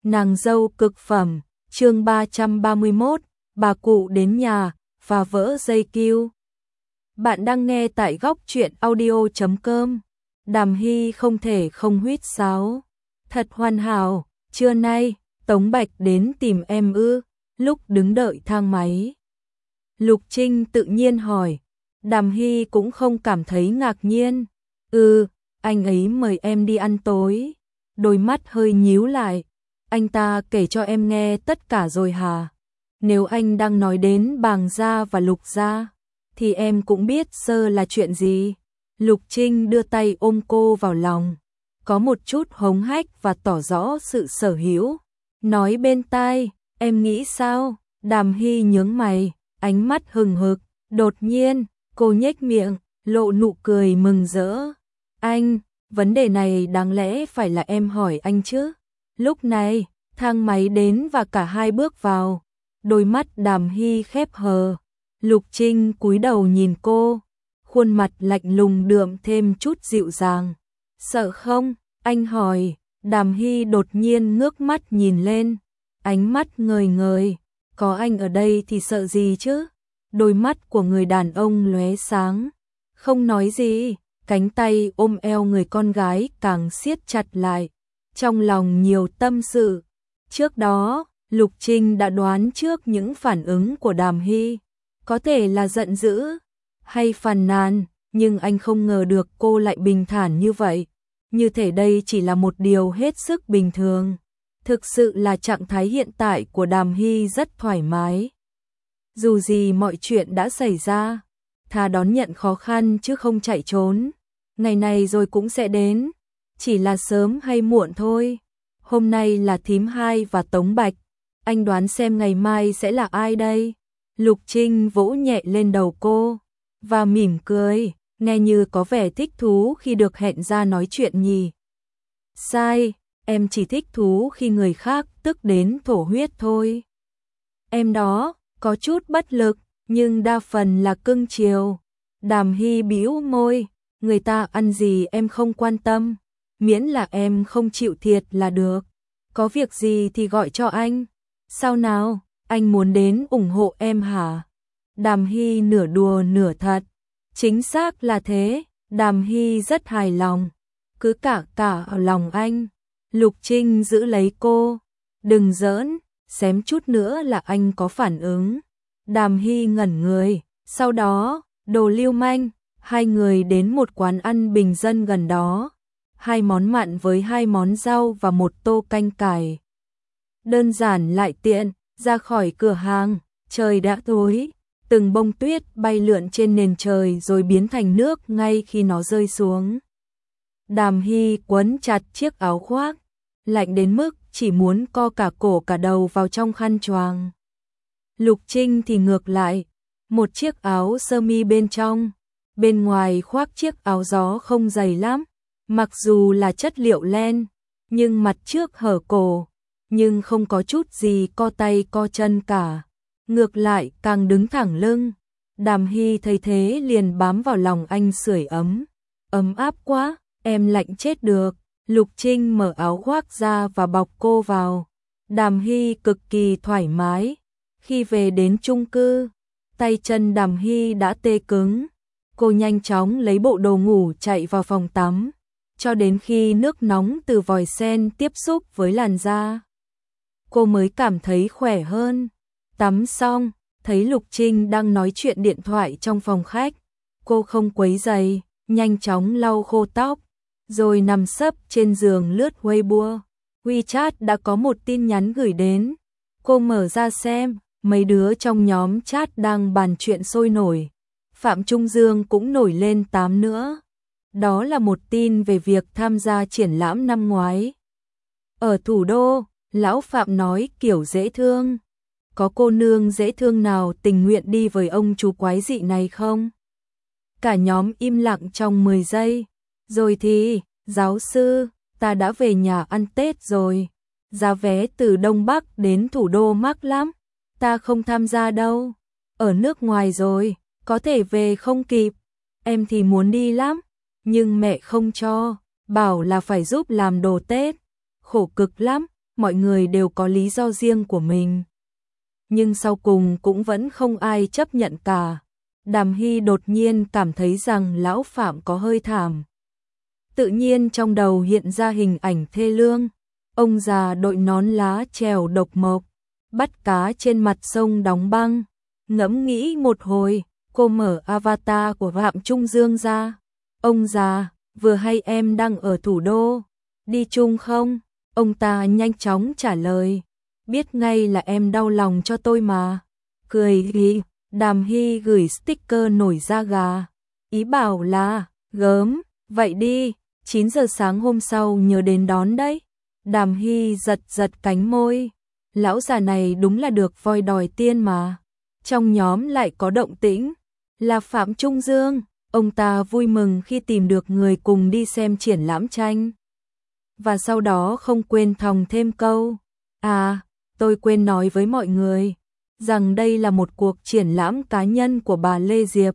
Nàng dâu cực phẩm, chương 331, bà cụ đến nhà, phá vỡ dây cưu. Bạn đang nghe tại góc truyện audio.com. Đàm Hy không thể không huýt sáo. Thật hoàn hảo, trưa nay, Tống Bạch đến tìm em ư, lúc đứng đợi thang máy. Lục Trinh tự nhiên hỏi, Đàm Hy cũng không cảm thấy ngạc nhiên. Anh ấy mời em đi ăn tối. Đôi mắt hơi nhíu lại. Anh ta kể cho em nghe tất cả rồi hả? Nếu anh đang nói đến Bàng gia và Lục gia, thì em cũng biết sơ là chuyện gì. Lục Trinh đưa tay ôm cô vào lòng, có một chút hống hách và tỏ rõ sự sở hữu. Nói bên tai, em nghĩ sao? Đàm Hy nhướng mày, ánh mắt hừng hực. Đột nhiên, cô nhếch miệng, lộ nụ cười mừng rỡ. Anh, vấn đề này đáng lẽ phải là em hỏi anh chứ. Lúc này, thang máy đến và cả hai bước vào. Đôi mắt Đàm Hy khép hờ. Lục Trinh cúi đầu nhìn cô, khuôn mặt lạnh lùng đượm thêm chút dịu dàng. Sợ không? Anh hỏi. Đàm Hy đột nhiên ngước mắt nhìn lên, ánh mắt ngời ngời. Có anh ở đây thì sợ gì chứ? Đôi mắt của người đàn ông lóe sáng. Không nói gì, cánh tay ôm eo người con gái càng siết chặt lại. Trong lòng nhiều tâm sự. Trước đó, Lục Trinh đã đoán trước những phản ứng của Đàm Hy. Có thể là giận dữ hay phàn nàn, nhưng anh không ngờ được cô lại bình thản như vậy. Như thể đây chỉ là một điều hết sức bình thường. Thực sự là trạng thái hiện tại của Đàm Hy rất thoải mái. Dù gì mọi chuyện đã xảy ra, thà đón nhận khó khăn chứ không chạy trốn. Ngày này rồi cũng sẽ đến, chỉ là sớm hay muộn thôi. Hôm nay là Thím Hai và Tống Bạch, anh đoán xem ngày mai sẽ là ai đây? Lục Trinh vỗ nhẹ lên đầu cô và mỉm cười, nghe như có vẻ thích thú khi được hẹn ra nói chuyện nhỉ. Sai, em chỉ thích thú khi người khác tức đến thổ huyết thôi. Em đó, có chút bất lực, nhưng đa phần là cưng chiều. Đàm Hy bĩu môi, người ta ăn gì em không quan tâm, miễn là em không chịu thiệt là được. Có việc gì thì gọi cho anh. Sao nào, anh muốn đến ủng hộ em hả? Đàm Hy nửa đùa nửa thật. Chính xác là thế, Đàm Hy rất hài lòng. Cứ cả ở lòng anh. Lục Trinh giữ lấy cô. Đừng giỡn, xém chút nữa là anh có phản ứng. Đàm Hy ngẩn người. Sau đó, đồ lưu manh, hai người đến một quán ăn bình dân gần đó. 2 món mặn với 2 món rau và 1 tô canh cải. Đơn giản lại tiện, ra khỏi cửa hàng, trời đã tối. Từng bông tuyết bay lượn trên nền trời rồi biến thành nước ngay khi nó rơi xuống. Đàm Hy quấn chặt chiếc áo khoác, lạnh đến mức chỉ muốn co cả cổ cả đầu vào trong khăn choàng. Lục Trinh thì ngược lại, một chiếc áo sơ mi bên trong, bên ngoài khoác chiếc áo gió không dày lắm, mặc dù là chất liệu len, nhưng mặt trước hở cổ, nhưng không có chút gì co tay co chân cả. Ngược lại càng đứng thẳng lưng. Đàm Hy thấy thế liền bám vào lòng anh sưởi ấm. Ấm áp quá, em lạnh chết được. Lục Trinh mở áo khoác ra và bọc cô vào. Đàm Hy cực kỳ thoải mái. Khi về đến chung cư, tay chân Đàm Hy đã tê cứng. Cô nhanh chóng lấy bộ đồ ngủ chạy vào phòng tắm, cho đến khi nước nóng từ vòi sen tiếp xúc với làn da, cô mới cảm thấy khỏe hơn. Tắm xong, thấy Lục Trinh đang nói chuyện điện thoại trong phòng khách. Cô không quấy rầy, nhanh chóng lau khô tóc, rồi nằm sấp trên giường lướt Weibo. WeChat đã có một tin nhắn gửi đến. Cô mở ra xem, mấy đứa trong nhóm chat đang bàn chuyện sôi nổi. Phạm Trung Dương cũng nổi lên tám nữa. Đó là một tin về việc tham gia triển lãm năm ngoái. Ở thủ đô, lão Phạm nói kiểu dễ thương. Có cô nương dễ thương nào tình nguyện đi với ông chú quái dị này không? Cả nhóm im lặng trong 10 giây. Rồi thì, giáo sư, ta đã về nhà ăn Tết rồi. Giá vé từ Đông Bắc đến thủ đô mắc lắm. Ta không tham gia đâu. Ở nước ngoài rồi, có thể về không kịp. Em thì muốn đi lắm, nhưng mẹ không cho, bảo là phải giúp làm đồ Tết. Khổ cực lắm, mọi người đều có lý do riêng của mình. Nhưng sau cùng cũng vẫn không ai chấp nhận cả. Đàm Hy đột nhiên cảm thấy rằng lão Phạm có hơi thảm. Tự nhiên trong đầu hiện ra hình ảnh thê lương. Ông già đội nón lá chèo độc mộc, bắt cá trên mặt sông đóng băng. Ngẫm nghĩ một hồi, cô mở avatar của Phạm Trung Dương ra. Ông già, vừa hay em đang ở thủ đô, đi chung không? Ông ta nhanh chóng trả lời, biết ngay là em đau lòng cho tôi mà. Cười hì, Đàm Hy gửi sticker nổi da gà. Ý bảo là, gớm, vậy đi, 9 giờ sáng hôm sau nhớ đến đón đấy. Đàm Hy giật giật cánh môi. Lão già này đúng là được voi đòi tiên mà. Trong nhóm lại có động tĩnh, là Phạm Trung Dương. Ông ta vui mừng khi tìm được người cùng đi xem triển lãm tranh. Và sau đó không quên thòng thêm câu, à, tôi quên nói với mọi người, rằng đây là một cuộc triển lãm cá nhân của bà Lê Diệp.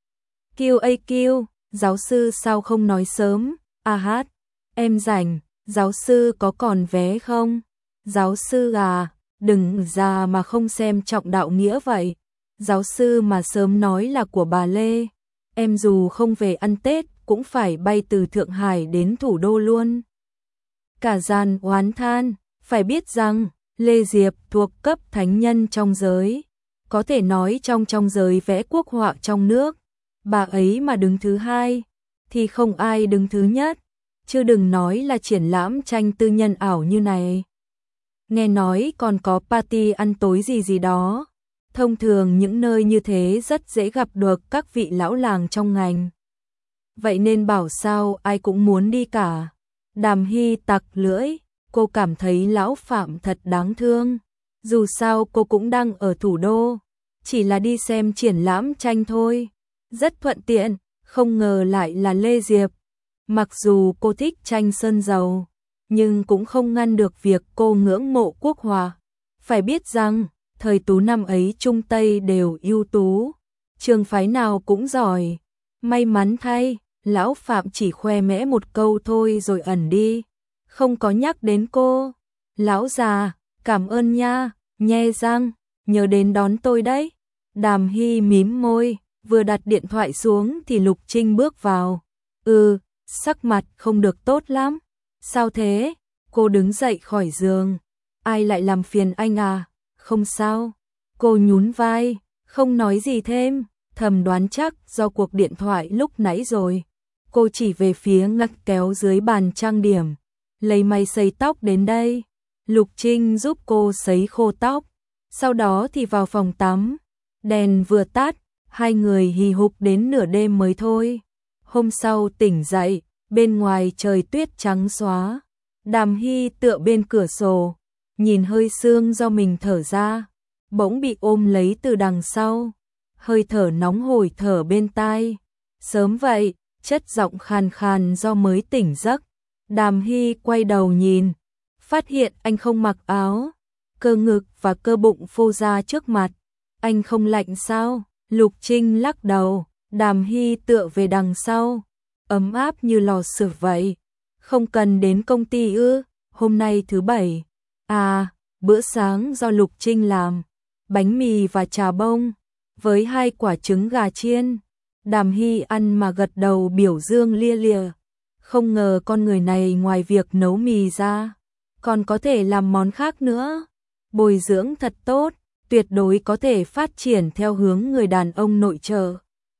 QAQ, giáo sư sao không nói sớm? À hát, em rảnh, giáo sư có còn vé không? Giáo sư à, đừng già mà không xem trọng đạo nghĩa vậy. Giáo sư mà sớm nói là của bà Lê, em dù không về ăn Tết cũng phải bay từ Thượng Hải đến thủ đô luôn. Cả gian oán than, phải biết rằng Lê Diệp thuộc cấp thánh nhân trong giới, có thể nói trong giới vẽ quốc họa trong nước, bà ấy mà đứng thứ hai thì không ai đứng thứ nhất, chứ đừng nói là triển lãm tranh tư nhân ảo như này. Nghe nói còn có party ăn tối gì đó. Thông thường những nơi như thế rất dễ gặp được các vị lão làng trong ngành. Vậy nên bảo sao ai cũng muốn đi cả. Đàm Hy tặc lưỡi, cô cảm thấy lão Phạm thật đáng thương. Dù sao cô cũng đang ở thủ đô, chỉ là đi xem triển lãm tranh thôi. Rất thuận tiện, không ngờ lại là Lê Diệp. Mặc dù cô thích tranh sơn dầu, nhưng cũng không ngăn được việc cô ngưỡng mộ quốc họa. Phải biết rằng, thời Tú năm ấy Trung Tây đều ưu tú, trường phái nào cũng giỏi. May mắn thay, lão Phạm chỉ khoe mẽ một câu thôi rồi ẩn đi, không có nhắc đến cô. Lão già, cảm ơn nha, nhe răng, nhớ đến đón tôi đấy. Đàm Hy mím môi, vừa đặt điện thoại xuống thì Lục Trinh bước vào. Sắc mặt không được tốt lắm. Sao thế? Cô đứng dậy khỏi giường. Ai lại làm phiền anh à? Không sao. Cô nhún vai, không nói gì thêm, thầm đoán chắc do cuộc điện thoại lúc nãy rồi. Cô chỉ về phía ngăn kéo dưới bàn trang điểm, lấy máy sấy tóc đến đây. Lục Trinh giúp cô sấy khô tóc, sau đó thì vào phòng tắm. Đèn vừa tắt, hai người hì hục đến nửa đêm mới thôi. Hôm sau tỉnh dậy, bên ngoài trời tuyết trắng xóa. Đàm Hy tựa bên cửa sổ, nhìn hơi sương do mình thở ra, bỗng bị ôm lấy từ đằng sau. Hơi thở nóng hổi thở bên tai. Sớm vậy, chất giọng khàn khàn do mới tỉnh giấc. Đàm Hy quay đầu nhìn, phát hiện anh không mặc áo, cơ ngực và cơ bụng phô ra trước mặt. Anh không lạnh sao? Lục Trinh lắc đầu. Đàm Hy tựa về đằng sau, ấm áp như lò sưởi vậy. Không cần đến công ty ư? Hôm nay thứ bảy. À, bữa sáng do Lục Trinh làm, bánh mì và trà bông, với 2 quả trứng gà chiên. Đàm Hy ăn mà gật đầu biểu dương lia lịa. Không ngờ con người này ngoài việc nấu mì ra, còn có thể làm món khác nữa. Bồi dưỡng thật tốt, tuyệt đối có thể phát triển theo hướng người đàn ông nội trợ.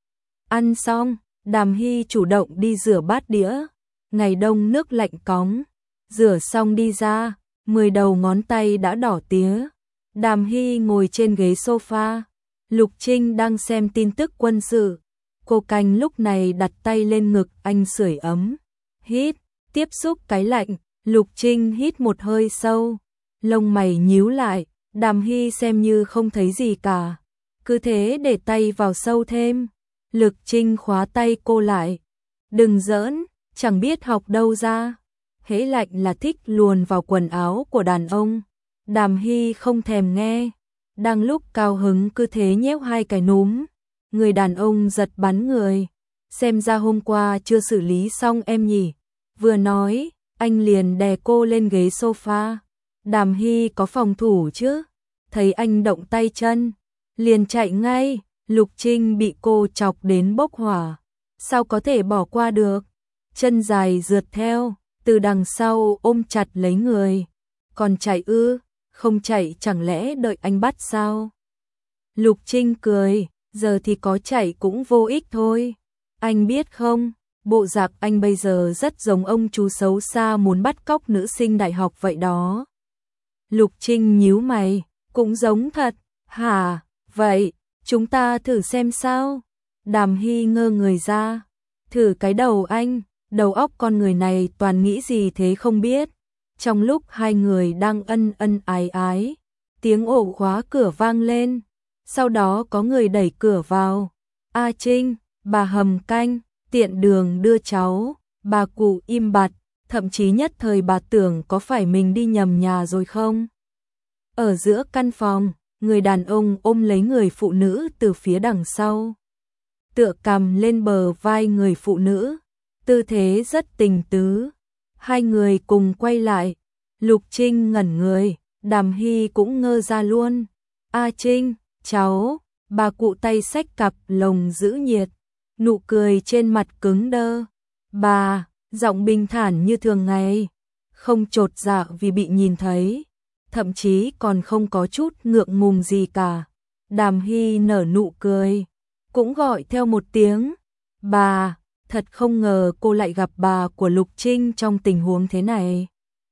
Ăn xong, Đàm Hy chủ động đi rửa bát đĩa. Ngày đông nước lạnh cóng, rửa xong đi ra, 10 đầu ngón tay đã đỏ tía. Đàm Hy ngồi trên ghế sofa, Lục Trinh đang xem tin tức quân sự. Cô Canh lúc này đặt tay lên ngực anh sưởi ấm. Hít, tiếp xúc cái lạnh, Lục Trinh hít một hơi sâu, lông mày nhíu lại. Đàm Hy xem như không thấy gì cả, cứ thế để tay vào sâu thêm. Lục Trinh khóa tay cô lại. Đừng giỡn, chẳng biết học đâu ra. Hễ lạnh là thích luồn vào quần áo của đàn ông. Đàm Hy không thèm nghe. Đang lúc cao hứng cứ thế nhéo 2 cái núm. Người đàn ông giật bắn người. Xem ra hôm qua chưa xử lý xong em nhỉ. Vừa nói, anh liền đè cô lên ghế sofa. Đàm Hy có phòng thủ chứ, thấy anh động tay chân, liền chạy ngay. Lục Trinh bị cô chọc đến bốc hỏa, sao có thể bỏ qua được, chân dài rượt theo, từ đằng sau ôm chặt lấy người. Còn chạy ư, không chạy chẳng lẽ đợi anh bắt sao? Lục Trinh cười, giờ thì có chạy cũng vô ích thôi. Anh biết không, bộ dạng anh bây giờ rất giống ông chú xấu xa muốn bắt cóc nữ sinh đại học vậy đó. Lục Trinh nhíu mày, cũng giống thật, hả, vậy, chúng ta thử xem sao? Đàm Hy ngơ người ra, thử cái đầu anh, đầu óc con người này toàn nghĩ gì thế không biết. Trong lúc hai người đang ân ân ái ái, tiếng ổ khóa cửa vang lên, sau đó có người đẩy cửa vào. A Trinh, bà hầm canh, tiện đường đưa cháu. Bà cụ im bặt, thậm chí nhất thời bà tưởng có phải mình đi nhầm nhà rồi không. Ở giữa căn phòng, người đàn ông ôm lấy người phụ nữ từ phía đằng sau, tựa cằm lên bờ vai người phụ nữ, tư thế rất tình tứ. Hai người cùng quay lại, Lục Trinh ngẩn người, Đàm Hy cũng ngơ ra luôn. A Trinh, cháu, bà cụ tay xách cặp lồng giữ nhiệt, nụ cười trên mặt cứng đơ. Bà, giọng bình thản như thường ngày, không chột dạ vì bị nhìn thấy, thậm chí còn không có chút ngượng ngùng gì cả. Đàm Hy nở nụ cười, cũng gọi theo một tiếng, bà, thật không ngờ cô lại gặp bà của Lục Trinh trong tình huống thế này.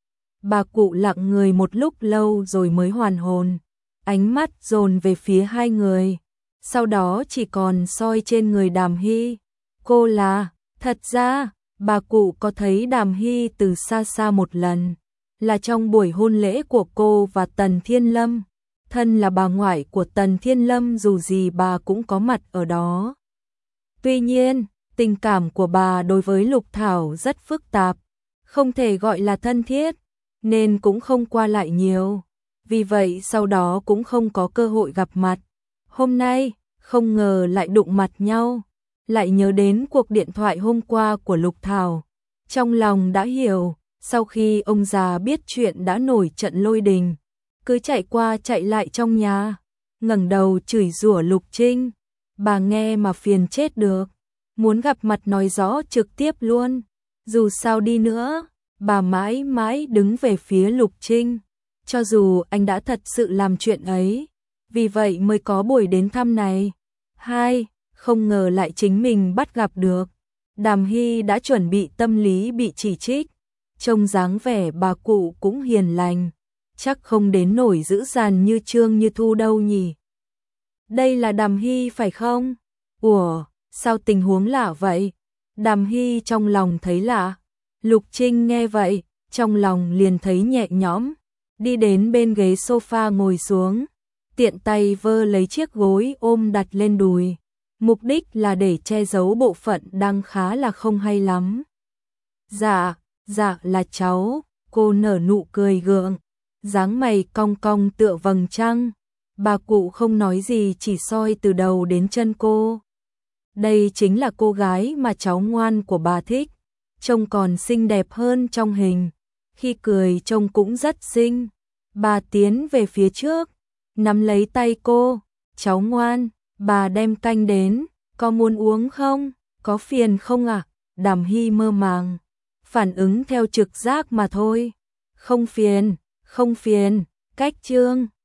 Bà cụ lặng người một lúc lâu rồi mới hoàn hồn, ánh mắt dồn về phía hai người, sau đó chỉ còn soi trên người Đàm Hy. Cô là, thật ra, bà cụ có thấy Đàm Hy từ xa xa một lần, là trong buổi hôn lễ của cô và Tần Thiên Lâm. Thân là bà ngoại của Tần Thiên Lâm dù gì bà cũng có mặt ở đó. Tuy nhiên, tình cảm của bà đối với Lục Thảo rất phức tạp, không thể gọi là thân thiết, nên cũng không qua lại nhiều. Vì vậy sau đó cũng không có cơ hội gặp mặt. Hôm nay, không ngờ lại đụng mặt nhau, lại nhớ đến cuộc điện thoại hôm qua của Lục Thảo. Trong lòng đã hiểu, sau khi ông già biết chuyện đã nổi trận lôi đình, cứ chạy qua chạy lại trong nhà, ngẩng đầu chửi rủa Lục Trinh. Bà nghe mà phiền chết được, muốn gặp mặt nói rõ trực tiếp luôn. Dù sao đi nữa, bà mãi mãi đứng về phía Lục Trinh, cho dù anh đã thật sự làm chuyện ấy, vì vậy mới có buổi đến thăm này. Hai, không ngờ lại chính mình bắt gặp được. Đàm Hy đã chuẩn bị tâm lý bị chỉ trích, trông dáng vẻ bà cụ cũng hiền lành, chắc không đến nổi dữ dằn như Trương Như Thu đâu nhỉ. Đây là Đàm Hy phải không? Ủa, sao tình huống lạ vậy? Đàm Hy trong lòng thấy lạ. Lục Trinh nghe vậy, trong lòng liền thấy nhẹ nhõm, đi đến bên ghế sofa ngồi xuống, tiện tay vơ lấy chiếc gối ôm đặt lên đùi, mục đích là để che giấu bộ phận đang khá là không hay lắm. Dạ, dạ là cháu, cô nở nụ cười gượng, dáng mày cong cong tựa vầng trăng. Bà cụ không nói gì, chỉ soi từ đầu đến chân cô. Đây chính là cô gái mà cháu ngoan của bà thích, trông còn xinh đẹp hơn trong hình, khi cười trông cũng rất xinh. Bà tiến về phía trước, nắm lấy tay cô, cháu ngoan, bà đem canh đến, có muốn uống không, có phiền không ạ? Đàm Hy mơ màng, phản ứng theo trực giác mà thôi. Không phiền, không phiền, cách Trương.